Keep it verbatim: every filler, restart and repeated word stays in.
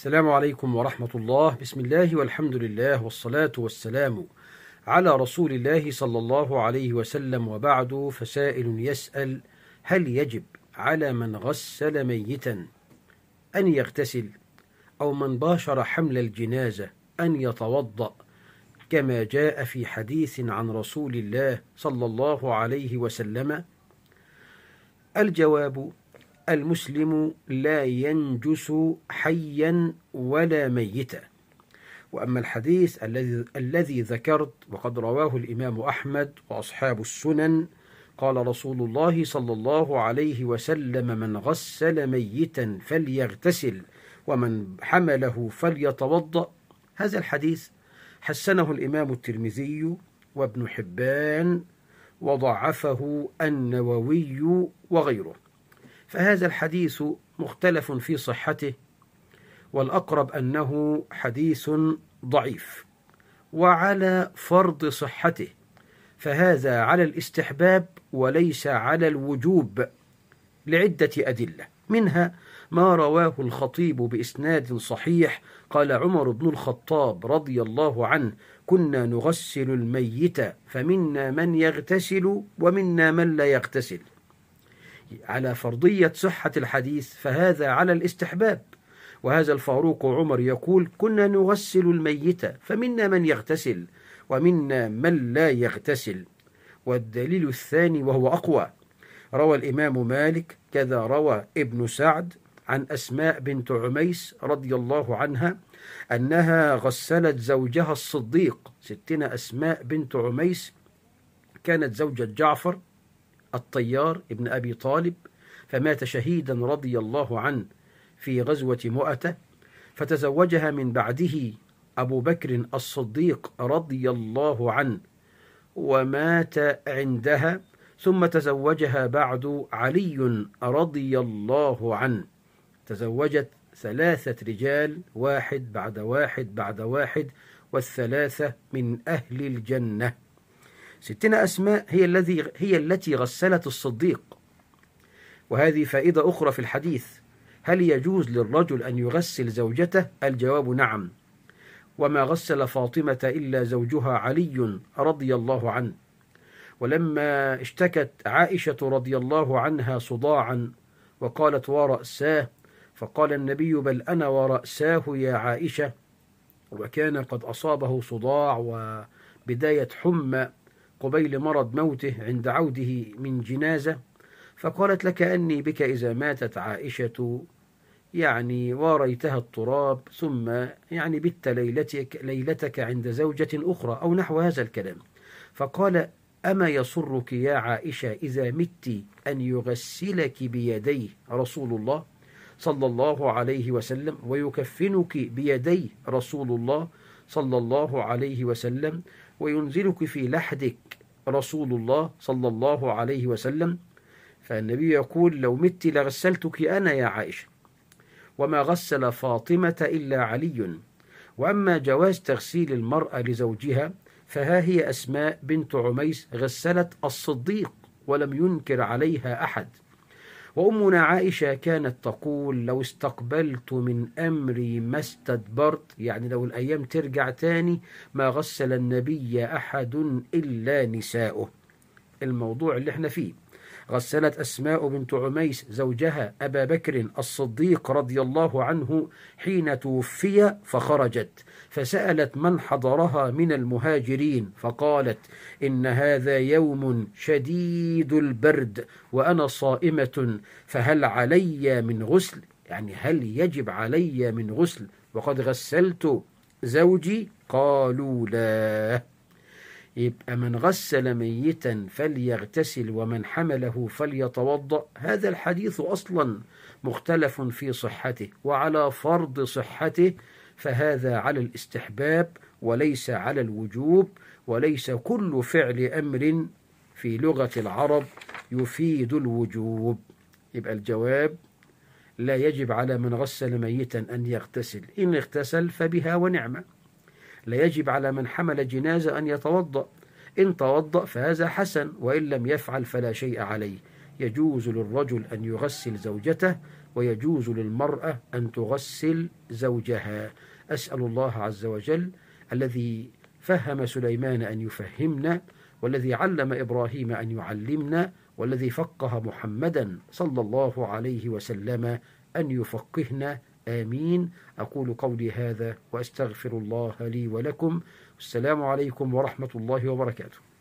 السلام عليكم ورحمة الله. بسم الله والحمد لله والصلاة والسلام على رسول الله صلى الله عليه وسلم، وبعد. فسائل يسأل: هل يجب على من غسل ميتا أن يغتسل، أو من باشر حمل الجنازة أن يتوضأ كما جاء في حديث عن رسول الله صلى الله عليه وسلم؟ الجواب: المسلم لا ينجس حيا ولا ميتا. وأما الحديث الذي الذي ذكرت وقد رواه الإمام أحمد وأصحاب السنن، قال رسول الله صلى الله عليه وسلم: من غسل ميتا فليغتسل، ومن حمله فليتوضأ. هذا الحديث حسنه الإمام الترمذي وابن حبان، وضعفه النووي وغيره. فهذا الحديث مختلف في صحته، والأقرب أنه حديث ضعيف. وعلى فرض صحته فهذا على الاستحباب وليس على الوجوب لعدة أدلة، منها ما رواه الخطيب بإسناد صحيح قال عمر بن الخطاب رضي الله عنه: كنا نغسل الميت فمنا من يغتسل ومنا من لا يغتسل. على فرضية صحة الحديث فهذا على الاستحباب، وهذا الفاروق عمر يقول: كنا نغسل الميت فمنا من يغتسل ومنا من لا يغتسل. والدليل الثاني وهو أقوى، روى الإمام مالك كذا روى ابن سعد عن أسماء بنت عميس رضي الله عنها أنها غسلت زوجها الصديق. ستنا أسماء بنت عميس كانت زوجة جعفر الطيار ابن أبي طالب، فمات شهيدا رضي الله عنه في غزوة مؤتة، فتزوجها من بعده أبو بكر الصديق رضي الله عنه ومات عندها، ثم تزوجها بعد علي رضي الله عنه. تزوجت ثلاثة رجال، واحد بعد واحد بعد واحد، والثلاثة من أهل الجنة. ستنا أسماء هي الذي هي التي غسلت الصديق. وهذه فائدة أخرى في الحديث: هل يجوز للرجل أن يغسل زوجته؟ الجواب: نعم. وما غسل فاطمة إلا زوجها علي رضي الله عنه. ولما اشتكت عائشة رضي الله عنها صداعا وقالت: ورأساه، فقال النبي: بل أنا ورأساه يا عائشة. وكان قد أصابه صداع وبداية حمى قبيل مرض موته عند عوده من جنازة، فقالت: لكأني بك إذا ماتت عائشة يعني واريتها التراب، ثم يعني بت ليلتك, ليلتك عند زوجة أخرى، أو نحو هذا الكلام. فقال: أما يسرك يا عائشة إذا مت أن يغسلك بيديه رسول الله صلى الله عليه وسلم، ويكفنك بيديه رسول الله صلى الله عليه وسلم، وينزلك في لحدك رسول الله صلى الله عليه وسلم؟ فالنبي يقول: لو مت لغسلتك أنا يا عائشة. وما غسل فاطمة إلا علي. وأما جواز تغسيل المرأة لزوجها فها هي أسماء بنت عميس غسلت الصديق ولم ينكر عليها أحد. وأمنا عائشة كانت تقول: لو استقبلت من أمري ما استدبرت، يعني لو الأيام ترجع تاني ما غسل النبي أحد إلا نساؤه. الموضوع اللي احنا فيه: غسلت أسماء بنت عميس زوجها أبا بكر الصديق رضي الله عنه حين توفي، فخرجت فسألت من حضرها من المهاجرين، فقالت: إن هذا يوم شديد البرد وأنا صائمة، فهل علي من غسل؟ يعني هل يجب علي من غسل وقد غسلت زوجي؟ قالوا لا. يبقى من غسل ميتا فليغتسل ومن حمله فليتوضأ. هذا الحديث أصلا مختلف في صحته، وعلى فرض صحته فهذا على الاستحباب وليس على الوجوب، وليس كل فعل أمر في لغة العرب يفيد الوجوب. يبقى الجواب: لا يجب على من غسل ميتا أن يغتسل، إن اغتسل فبها ونعمة. لا يجب على من حمل جنازة أن يتوضأ، إن توضأ فهذا حسن، وإن لم يفعل فلا شيء عليه. يجوز للرجل أن يغسل زوجته ويجوز للمرأة أن تغسل زوجها. أسأل الله عز وجل الذي فهم سليمان أن يفهمنا، والذي علم إبراهيم أن يعلمنا، والذي فقه محمدا صلى الله عليه وسلم أن يفقهنا. آمين. أقول قولي هذا وأستغفر الله لي ولكم. السلام عليكم ورحمة الله وبركاته.